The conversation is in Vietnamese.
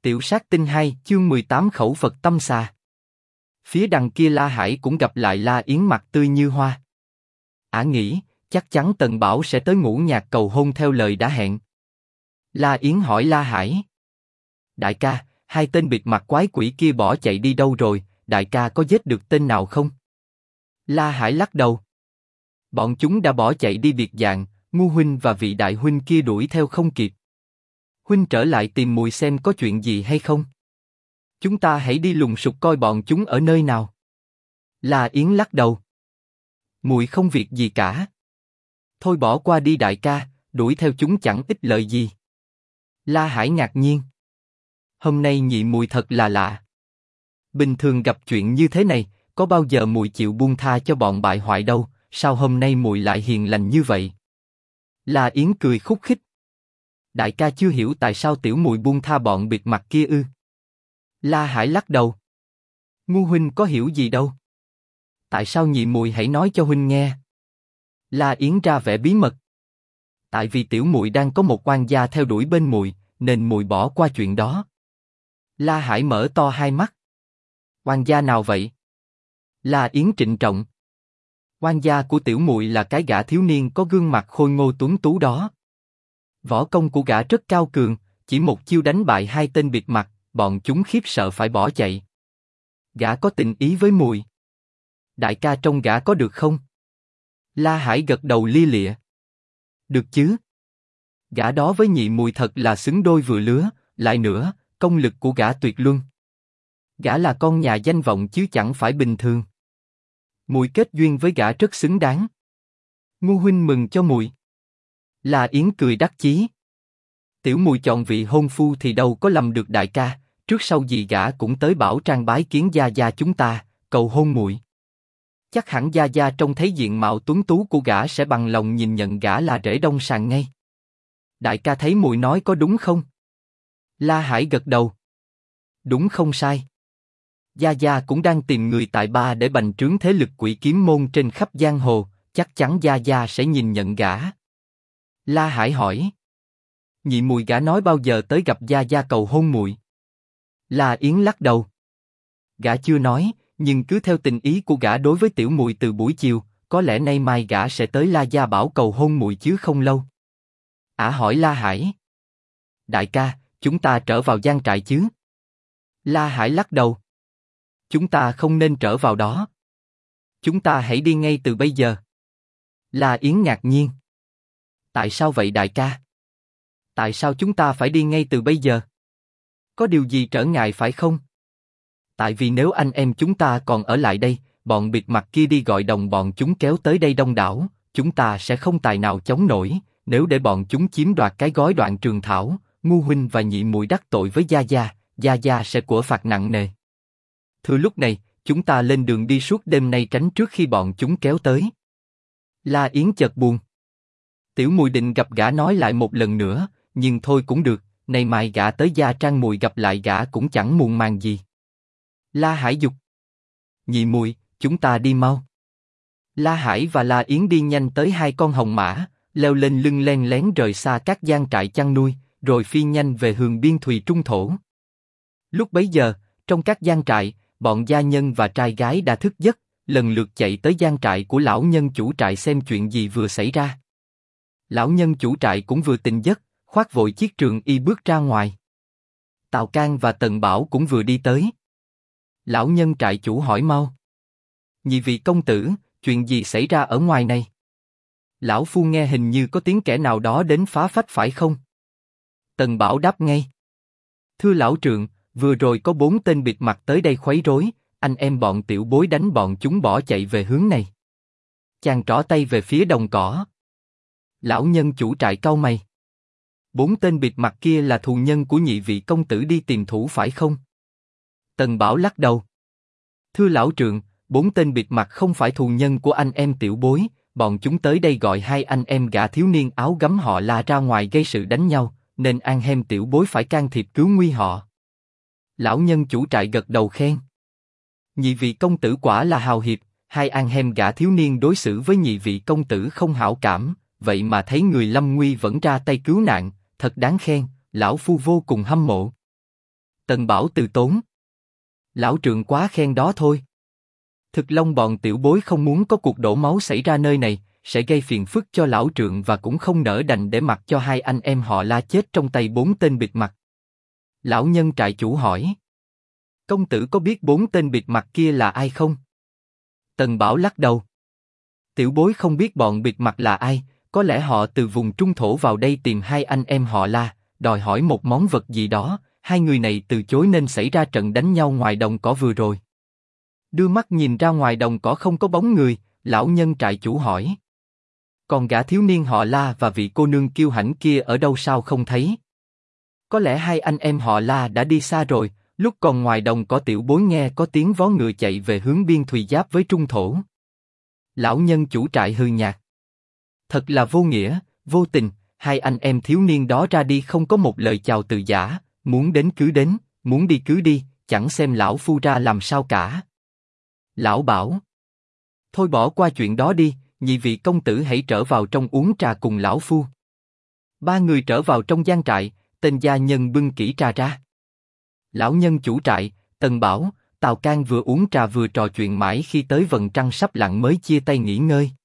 Tiểu sát tinh 2, chương 18 khẩu Phật tâm xà. Phía đằng kia La Hải cũng gặp lại La Yến mặt tươi như hoa. Ả nghĩ, chắc chắn Tần Bảo sẽ tới ngũ nhạc cầu hôn theo lời đã hẹn. La Yến hỏi La Hải. Đại ca, hai tên bịt mặt quái quỷ kia bỏ chạy đi đâu rồi, đại ca có giết được tên nào không? La Hải lắc đầu. Bọn chúng đã bỏ chạy đi biệt dạng, Ngu huynh và vị đại huynh kia đuổi theo không kịp. Huynh trở lại tìm Mùi xem có chuyện gì hay không. Chúng ta hãy đi lùng sục coi bọn chúng ở nơi nào. La Yến lắc đầu. Mùi không việc gì cả. Thôi bỏ qua đi đại ca, đuổi theo chúng chẳng ích lợi gì. La Hải ngạc nhiên. Hôm nay nhị Mùi thật là lạ. Bình thường gặp chuyện như thế này, có bao giờ Mùi chịu buông tha cho bọn bại hoại đâu, sao hôm nay Mùi lại hiền lành như vậy? La Yến cười khúc khích. Đại ca chưa hiểu tại sao tiểu Mùi buông tha bọn bịt mặt kia ư? La Hải lắc đầu. Ngu huynh có hiểu gì đâu. Tại sao nhị Mùi hãy nói cho huynh nghe? La Yến ra vẻ bí mật. Tại vì tiểu Mùi đang có một oan gia theo đuổi bên Mùi, nên Mùi bỏ qua chuyện đó. La Hải mở to hai mắt. Oan gia nào vậy? La Yến trịnh trọng. Oan gia của tiểu Mùi là cái gã thiếu niên có gương mặt khôi ngô tuấn tú đó. Võ công của gã rất cao cường, chỉ một chiêu đánh bại hai tên bịt mặt, bọn chúng khiếp sợ phải bỏ chạy. Gã có tình ý với Mùi. Đại ca trông gã có được không? La Hải gật đầu lia lịa. Được chứ. Gã đó với nhị Mùi thật là xứng đôi vừa lứa, lại nữa, công lực của gã tuyệt luân. Gã là con nhà danh vọng chứ chẳng phải bình thường. Mùi kết duyên với gã rất xứng đáng. Ngu huynh mừng cho Mùi. La Yến cười đắc chí. Tiểu Mùi chọn vị hôn phu thì đâu có lầm được đại ca, trước sau gì gã cũng tới Bảo Trang bái kiến gia gia chúng ta, cầu hôn Mùi. Chắc hẳn gia gia trông thấy diện mạo tuấn tú của gã sẽ bằng lòng nhìn nhận gã là rể đông sàng ngay. Đại ca thấy Mùi nói có đúng không? La Hải gật đầu. Đúng không sai. Gia gia cũng đang tìm người tại ba để bành trướng thế lực Quỷ Kiếm môn trên khắp giang hồ, chắc chắn gia gia sẽ nhìn nhận gã. La Hải hỏi. Nhị Mùi gã nói bao giờ tới gặp gia gia cầu hôn Mùi? La Yến lắc đầu. Gã chưa nói, nhưng cứ theo tình ý của gã đối với tiểu Mùi từ buổi chiều, có lẽ nay mai gã sẽ tới La Gia Bảo cầu hôn Mùi chứ không lâu. Ả hỏi La Hải. Đại ca, chúng ta trở vào giang trại chứ? La Hải lắc đầu. Chúng ta không nên trở vào đó. Chúng ta hãy đi ngay từ bây giờ. La Yến ngạc nhiên. Tại sao vậy đại ca? Tại sao chúng ta phải đi ngay từ bây giờ? Có điều gì trở ngại phải không? Tại vì nếu anh em chúng ta còn ở lại đây, bọn bịt mặt kia đi gọi đồng bọn chúng kéo tới đây đông đảo, chúng ta sẽ không tài nào chống nổi. Nếu để bọn chúng chiếm đoạt cái gói Đoạn Trường Thảo, Ngu huynh và nhị Mùi đắc tội với gia gia sẽ của phạt nặng nề. Thừa lúc này, chúng ta lên đường đi suốt đêm nay tránh trước khi bọn chúng kéo tới. La Yến chợt buồn. Tiểu Mùi định gặp gã nói lại một lần nữa, nhưng thôi cũng được, nay mai gã tới Gia Trang Mùi gặp lại gã cũng chẳng muộn màng gì. La Hải dục. Nhị Mùi, chúng ta đi mau. La Hải và La Yến đi nhanh tới hai con hồng mã, leo lên lưng len lén rời xa các giang trại chăn nuôi, rồi phi nhanh về hướng biên thùy trung thổ. Lúc bấy giờ, trong các giang trại, bọn gia nhân và trai gái đã thức giấc, lần lượt chạy tới giang trại của lão nhân chủ trại xem chuyện gì vừa xảy ra. Lão nhân chủ trại cũng vừa tỉnh giấc, khoác vội chiếc trường y bước ra ngoài. Tào Cang và Tần Bảo cũng vừa đi tới. Lão nhân trại chủ hỏi mau. Nhị vị công tử, chuyện gì xảy ra ở ngoài này? Lão phu nghe hình như có tiếng kẻ nào đó đến phá phách phải không? Tần Bảo đáp ngay. Thưa lão trượng, vừa rồi có 4 tên bịt mặt tới đây khuấy rối, anh em bọn tiểu bối đánh bọn chúng bỏ chạy về hướng này. Chàng trỏ tay về phía đồng cỏ. Lão nhân chủ trại cau mày. 4 tên bịt mặt kia là thù nhân của nhị vị công tử đi tìm thủ phải không? Tần Bảo lắc đầu. Thưa lão trượng, 4 tên bịt mặt không phải thù nhân của anh em tiểu bối, bọn chúng tới đây gọi hai anh em gã thiếu niên áo gấm họ La ra ngoài gây sự đánh nhau, nên an hem tiểu bối phải can thiệp cứu nguy họ. Lão nhân chủ trại gật đầu khen. Nhị vị công tử quả là hào hiệp, hai an hem gã thiếu niên đối xử với nhị vị công tử không hảo cảm, vậy mà thấy người lâm nguy vẫn ra tay cứu nạn, thật đáng khen, lão phu vô cùng hâm mộ. Tần Bảo từ tốn. Lão trượng quá khen đó thôi. Thực long bọn tiểu bối không muốn có cuộc đổ máu xảy ra nơi này, sẽ gây phiền phức cho lão trượng và cũng không nỡ đành để mặc cho hai anh em họ La chết trong tay 4 tên bịt mặt. Lão nhân trại chủ hỏi. Công tử có biết 4 tên bịt mặt kia là ai không? Tần Bảo lắc đầu. Tiểu bối không biết bọn bịt mặt là ai, có lẽ họ từ vùng trung thổ vào đây tìm hai anh em họ La, đòi hỏi một món vật gì đó, hai người này từ chối nên xảy ra trận đánh nhau ngoài đồng cỏ vừa rồi. Đưa mắt nhìn ra ngoài đồng cỏ không có bóng người, lão nhân trại chủ hỏi. Còn gã thiếu niên họ La và vị cô nương kiêu hãnh kia ở đâu sao không thấy? Có lẽ hai anh em họ La đã đi xa rồi, lúc còn ngoài đồng cỏ tiểu bối nghe có tiếng vó ngựa chạy về hướng biên thùy giáp với trung thổ. Lão nhân chủ trại hừ nhạt. Thật là vô nghĩa, vô tình, hai anh em thiếu niên đó ra đi không có một lời chào từ giả, muốn đến cứ đến, muốn đi cứ đi, chẳng xem lão phu ra làm sao cả. Lão bảo. Thôi bỏ qua chuyện đó đi, nhị vị công tử hãy trở vào trong uống trà cùng lão phu. Ba người trở vào trong gian trại, tên gia nhân bưng kỹ trà ra. Lão nhân chủ trại, Tần Bảo, Tào Cang vừa uống trà vừa trò chuyện mãi khi tới vầng trăng sắp lặn mới chia tay nghỉ ngơi.